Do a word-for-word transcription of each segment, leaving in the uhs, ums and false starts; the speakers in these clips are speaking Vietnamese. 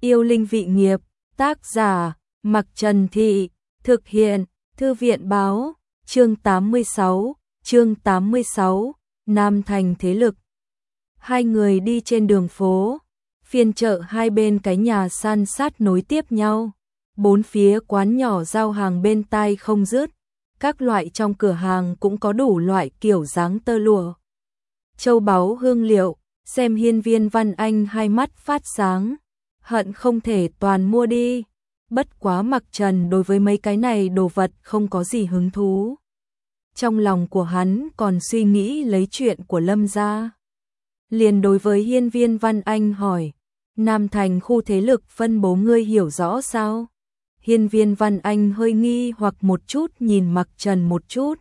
Yêu linh vị nghiệp, tác giả, Mặc Trần Thị, thực hiện, Thư viện báo, chương tám mươi sáu, chương tám mươi sáu, Nam Thành thế lực. Hai người đi trên đường phố, phiên chợ hai bên cái nhà san sát nối tiếp nhau, bốn phía quán nhỏ giao hàng bên tai không dứt, các loại trong cửa hàng cũng có đủ loại kiểu dáng tơ lụa, châu báu hương liệu, xem Hiên Viên Văn Anh hai mắt phát sáng, hận không thể toàn mua đi. Bất quá Mặc Trần đối với mấy cái này đồ vật không có gì hứng thú. Trong lòng của hắn còn suy nghĩ lấy chuyện của Lâm gia. Liền đối với Hiên Viên Văn Anh hỏi, Nam Thành khu thế lực phân bố ngươi hiểu rõ sao? Hiên Viên Văn Anh hơi nghi hoặc một chút nhìn Mặc Trần một chút.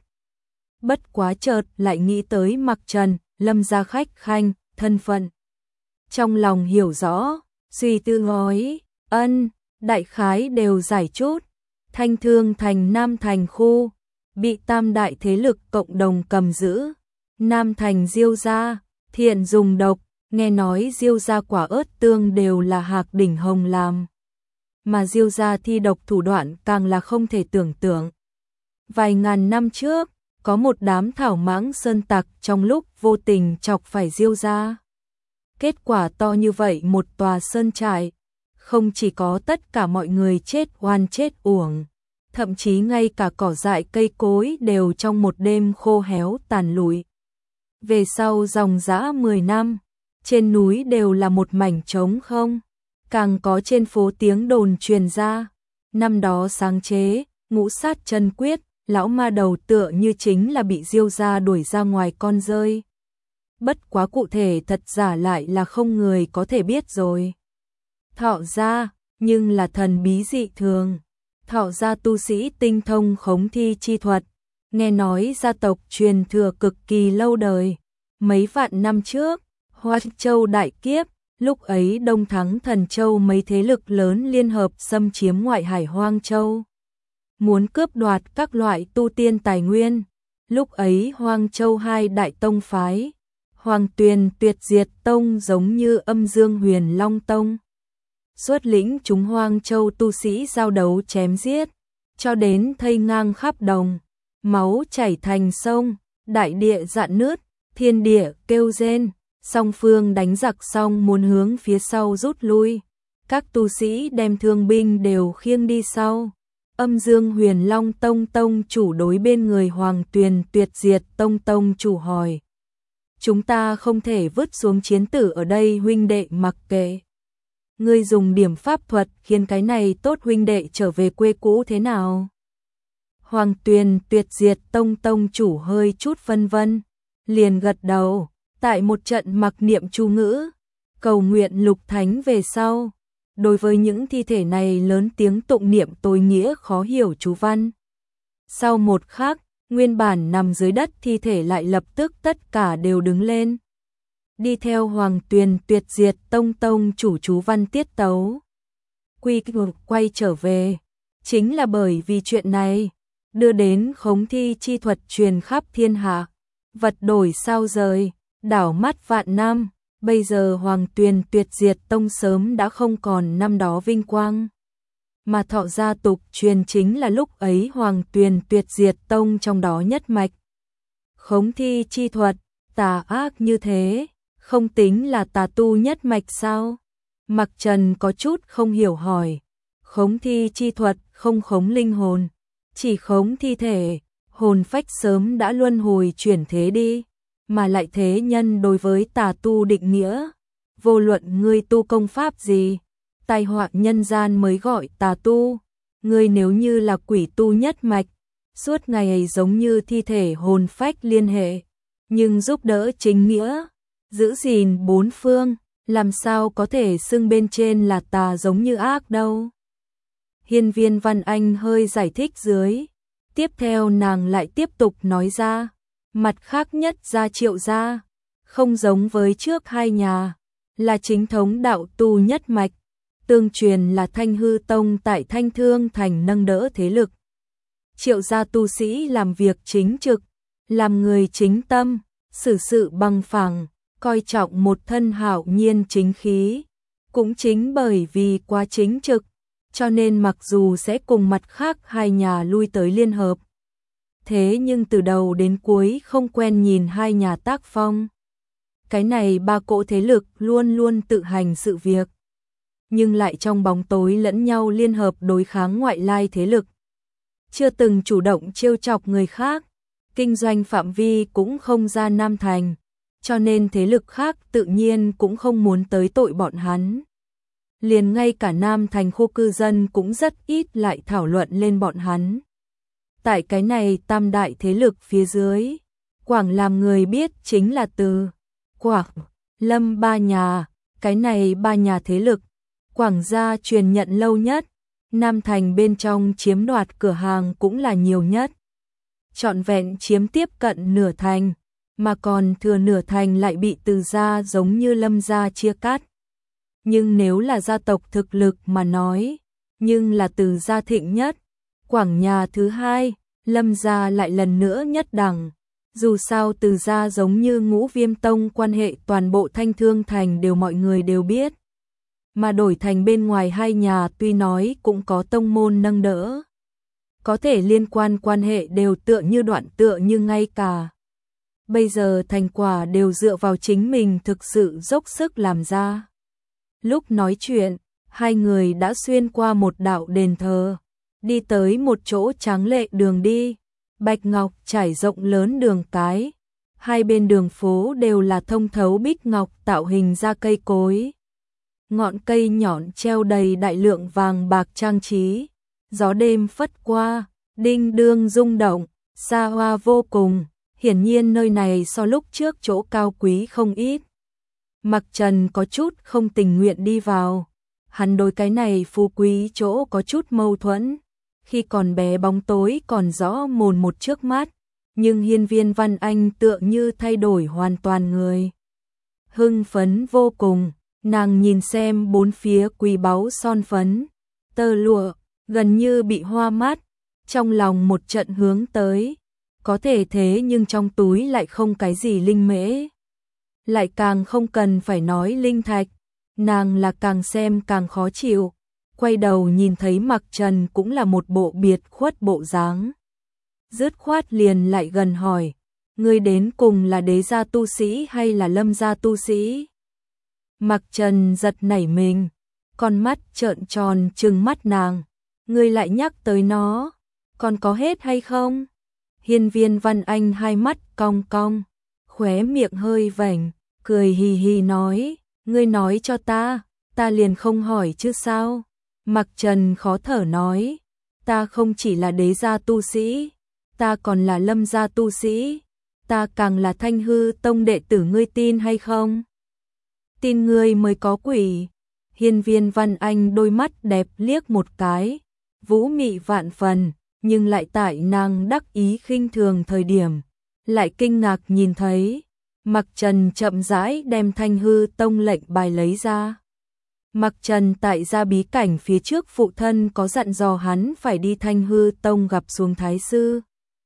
Bất quá chợt lại nghĩ tới Mặc Trần, Lâm gia khách khanh, thân phận. Trong lòng hiểu rõ, suy tư nói, ân, đại khái đều giải chút. Thanh Thương Thành Nam Thành khu, bị tam đại thế lực cộng đồng cầm giữ. Nam Thành Diêu gia, thiện dùng độc, nghe nói Diêu gia quả ớt tương đều là Hạc Đỉnh Hồng làm. Mà Diêu gia thi độc thủ đoạn càng là không thể tưởng tượng. Vài ngàn năm trước, có một đám thảo mãng sơn tặc trong lúc vô tình chọc phải Diêu gia. Kết quả to như vậy một tòa sơn trại, không chỉ có tất cả mọi người chết oan chết uổng, thậm chí ngay cả cỏ dại cây cối đều trong một đêm khô héo tàn lụi. Về sau dòng dã mười năm, trên núi đều là một mảnh trống không, càng có trên phố tiếng đồn truyền ra, năm đó sáng chế, ngũ sát chân quyết, lão ma đầu tựa như chính là bị Diêu gia đuổi ra ngoài con rơi. Bất quá cụ thể thật giả lại là không người có thể biết rồi. Thọ gia, nhưng là thần bí dị thường. Thọ gia tu sĩ tinh thông khống thi chi thuật, nghe nói gia tộc truyền thừa cực kỳ lâu đời. Mấy vạn năm trước, Hoang Châu đại kiếp, lúc ấy Đông Thắng Thần Châu mấy thế lực lớn liên hợp xâm chiếm ngoại hải Hoang Châu, muốn cướp đoạt các loại tu tiên tài nguyên. Lúc ấy Hoang Châu hai đại tông phái, Hoàng Tuyền Tuyệt Diệt Tông giống như Âm Dương Huyền Long Tông, xuất lĩnh chúng Hoang Châu tu sĩ giao đấu chém giết, cho đến thây ngang khắp đồng, máu chảy thành sông, đại địa rạn nứt, thiên địa kêu rên, song phương đánh giặc xong muốn hướng phía sau rút lui, các tu sĩ đem thương binh đều khiêng đi sau. Âm Dương Huyền Long Tông tông chủ đối bên người Hoàng Tuyền Tuyệt Diệt Tông tông chủ hỏi, chúng ta không thể vứt xuống chiến tử ở đây huynh đệ mặc kệ. Ngươi dùng điểm pháp thuật khiến cái này tốt huynh đệ trở về quê cũ thế nào? Hoàng Tuyền Tuyệt Diệt Tông tông chủ hơi chút phân vân, liền gật đầu, tại một trận mặc niệm chú ngữ, cầu nguyện lục thánh về sau. Đối với những thi thể này lớn tiếng tụng niệm tối nghĩa khó hiểu chú văn. Sau một khắc, nguyên bản nằm dưới đất thi thể lại lập tức tất cả đều đứng lên, đi theo Hoàng Tuyền Tuyệt Diệt Tông tông chủ chú văn tiết tấu. Quy cực quay trở về, chính là bởi vì chuyện này, đưa đến khống thi chi thuật truyền khắp thiên hạ, vật đổi sao rời, đảo mắt vạn năm. Bây giờ Hoàng Tuyền Tuyệt Diệt Tông sớm đã không còn năm đó vinh quang, mà Thọ gia tục truyền chính là lúc ấy Hoàng Tuyền Tuyệt Diệt Tông trong đó nhất mạch. Khống thi chi thuật, tà ác như thế, không tính là tà tu nhất mạch sao? Mặc Trần có chút không hiểu hỏi, khống thi chi thuật không khống linh hồn, chỉ khống thi thể, hồn phách sớm đã luân hồi chuyển thế đi. Mà lại thế nhân đối với tà tu định nghĩa, vô luận ngươi tu công pháp gì, tai họa nhân gian mới gọi tà tu. Ngươi nếu như là quỷ tu nhất mạch, suốt ngày ấy giống như thi thể hồn phách liên hệ, nhưng giúp đỡ chính nghĩa, giữ gìn bốn phương, làm sao có thể xưng bên trên là tà giống như ác đâu. Hiên Viên Văn Anh hơi giải thích dưới, tiếp theo nàng lại tiếp tục nói ra. Mặt khác nhất gia Triệu gia, không giống với trước hai nhà, là chính thống đạo tu nhất mạch, tương truyền là Thanh Hư Tông tại Thanh Thương Thành nâng đỡ thế lực. Triệu gia tu sĩ làm việc chính trực, làm người chính tâm, xử sự bằng phẳng, coi trọng một thân hảo nhiên chính khí, Cũng chính bởi vì quá chính trực, cho nên mặc dù sẽ cùng mặt khác hai nhà lui tới liên hợp. Thế nhưng từ đầu đến cuối không quen nhìn hai nhà tác phong. Cái này ba cỗ thế lực luôn luôn tự hành sự việc, nhưng lại trong bóng tối lẫn nhau liên hợp đối kháng ngoại lai thế lực. Chưa từng chủ động trêu chọc người khác, kinh doanh phạm vi cũng không ra Nam Thành, cho nên thế lực khác tự nhiên cũng không muốn tới tội bọn hắn. Liền ngay cả Nam Thành khu cư dân cũng rất ít lại thảo luận lên bọn hắn. Tại cái này tam đại thế lực phía dưới, Quảng làm người biết chính là Từ, Quảng, Lâm ba nhà, cái này ba nhà thế lực, Quảng gia truyền nhận lâu nhất, Nam Thành bên trong chiếm đoạt cửa hàng cũng là nhiều nhất. Trọn vẹn chiếm tiếp cận nửa thành, mà còn thừa nửa thành lại bị Từ gia giống như Lâm gia chia cắt. Nhưng nếu là gia tộc thực lực mà nói, nhưng là Từ gia thịnh nhất, Quảng nhà thứ hai, Lâm gia lại lần nữa nhất đẳng. Dù sao Từ gia giống như Ngũ Viêm Tông, quan hệ toàn bộ Thanh Thương Thành đều mọi người đều biết. Mà đổi thành bên ngoài hai nhà tuy nói cũng có tông môn nâng đỡ, có thể liên quan quan hệ đều tựa như đoạn tựa như ngay cả. Bây giờ thành quả đều dựa vào chính mình thực sự dốc sức làm ra. Lúc nói chuyện, hai người đã xuyên qua một đạo đền thờ, đi tới một chỗ tráng lệ đường đi, bạch ngọc trải rộng lớn đường cái. Hai bên đường phố đều là thông thấu bích ngọc tạo hình ra cây cối. Ngọn cây nhọn treo đầy đại lượng vàng bạc trang trí. Gió đêm phất qua, đinh đương rung động, xa hoa vô cùng. Hiển nhiên nơi này so lúc trước chỗ cao quý không ít. Mặc Trần có chút không tình nguyện đi vào. Hắn đối cái này phú quý chỗ có chút mâu thuẫn. Khi còn bé bóng tối còn rõ mồn một trước mắt, nhưng Hiên Viên Văn Anh tựa như thay đổi hoàn toàn người. Hưng phấn vô cùng, nàng nhìn xem bốn phía quý báu son phấn, tơ lụa, gần như bị hoa mắt, trong lòng một trận hướng tới. Có thể thế nhưng trong túi lại không cái gì linh mễ. Lại càng không cần phải nói linh thạch, nàng là càng xem càng khó chịu. Quay đầu nhìn thấy Mặc Trần cũng là một bộ biệt khuất bộ dáng. Dứt khoát liền lại gần hỏi, ngươi đến cùng là Đế gia tu sĩ hay là Lâm gia tu sĩ? Mặc Trần giật nảy mình, con mắt trợn tròn trừng mắt nàng, ngươi lại nhắc tới nó, còn có hết hay không? Hiên Viên Văn Anh hai mắt cong cong, khóe miệng hơi vểnh, cười hì hì nói, ngươi nói cho ta, ta liền không hỏi chứ sao? Mặc Trần khó thở nói, ta không chỉ là Đế gia tu sĩ, ta còn là Lâm gia tu sĩ, ta càng là Thanh Hư Tông đệ tử, ngươi tin hay không? Tin ngươi mới có quỷ. Hiên Viên Văn Anh đôi mắt đẹp liếc một cái, vũ mị vạn phần, nhưng lại tại nàng đắc ý khinh thường thời điểm, lại kinh ngạc nhìn thấy, Mặc Trần chậm rãi đem Thanh Hư Tông lệnh bài lấy ra. Mặc Trần tại gia bí cảnh phía trước phụ thân có dặn dò hắn phải đi Thanh Hư Tông gặp xuống Thái sư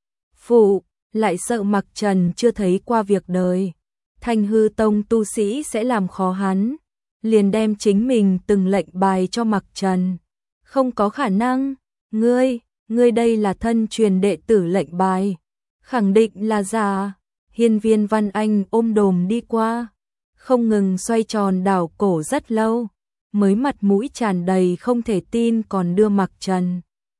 phụ, lại sợ Mặc Trần chưa thấy qua việc đời, Thanh Hư Tông tu sĩ sẽ làm khó hắn, liền đem chính mình từng lệnh bài cho Mặc Trần. Không có khả năng, ngươi, ngươi đây là thân truyền đệ tử lệnh bài, khẳng định là giả. Hiên Viên Văn Anh ôm đồm đi qua, không ngừng xoay tròn đảo cổ rất lâu, mới mặt mũi tràn đầy không thể tin còn đưa Mặc Trần.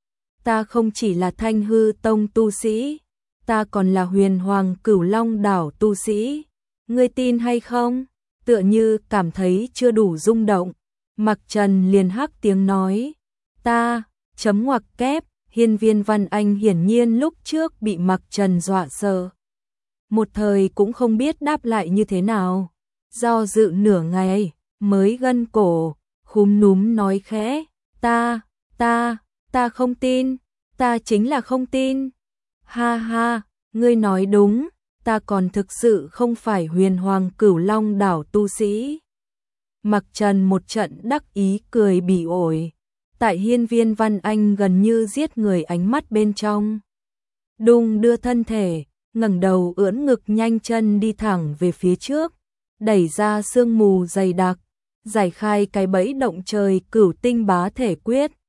Ta không chỉ là Thanh Hư Tông tu sĩ, ta còn là Huyền Hoàng Cửu Long đảo tu sĩ, ngươi tin hay không? Tựa như cảm thấy chưa đủ rung động, Mặc Trần liền hắc tiếng nói, ta, chấm ngoặc kép. Hiên Viên Văn Anh hiển nhiên lúc trước bị Mặc Trần dọa sợ, một thời cũng không biết đáp lại như thế nào, do dự nửa ngày, mới gân cổ, khúm núm nói khẽ, ta, ta, ta không tin, ta chính là không tin. Ha ha, ngươi nói đúng, ta còn thực sự không phải Huyền Hoàng Cửu Long đảo tu sĩ. Mặc Trần một trận đắc ý cười bỉ ổi, tại Hiên Viên Văn Anh gần như giết người ánh mắt bên trong. Đung đưa thân thể, ngẩng đầu ưỡn ngực nhanh chân đi thẳng về phía trước, đẩy ra sương mù dày đặc, giải khai cái bẫy động trời Cửu Tinh Bá Thể Quyết.